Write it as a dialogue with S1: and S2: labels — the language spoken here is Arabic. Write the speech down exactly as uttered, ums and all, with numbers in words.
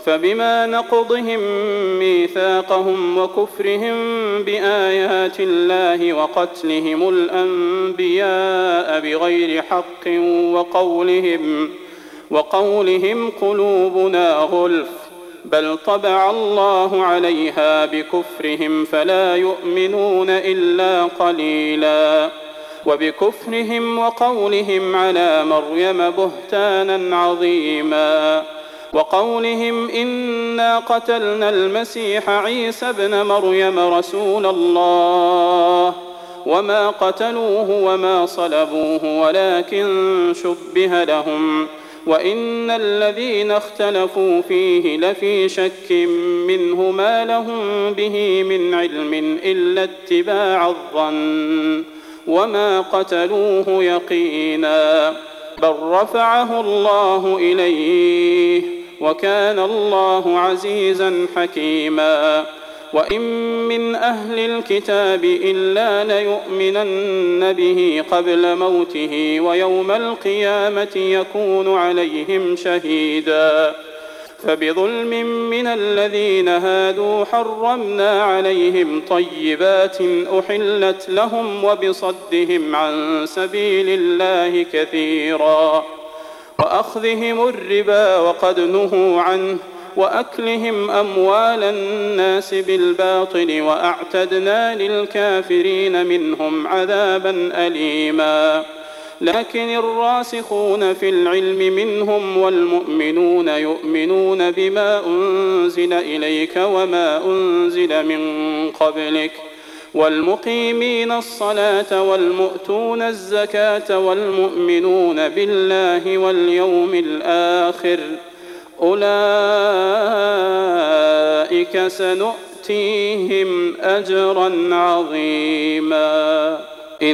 S1: فبما نقضهم ميثاقهم وكفرهم بآيات الله وقتلهم الأنبياء بغير حق وقولهم, وقولهم قلوبنا غلف بل طبع الله عليها بكفرهم فلا يؤمنون إلا قليلا وبكفرهم وقولهم على مريم بهتانا عظيما وقولهم إنا قتلنا المسيح عيسى ابن مريم رسول الله وما قتلوه وما صلبوه ولكن شبه لهم وإن الذين اختلفوا فيه لفي شك منه ما لهم به من علم إلا اتباع الظن وما قتلوه يقينا بل رفعه الله إليه وكان الله عزيزا حكيما وإن من أهل الكتاب إلا ليؤمنن به قبل موته ويوم القيامة يكون عليهم شهيدا فبظلم من الذين هادوا حرمنا عليهم طيبات أحلت لهم وبصدهم عن سبيل الله كثيرا وأخذهم الربا وقد نهوا عنه وأكلهم أموال الناس بالباطل وأعتدنا للكافرين منهم عذابا أليما لكن الراسخون في العلم منهم والمؤمنون يؤمنون بما أنزل إليك وما أنزل من قبلك والمقيمين الصلاة والمؤتون الزكاة والمؤمنون بالله واليوم الآخر أولئك سنؤتيهم أجرا عظيما.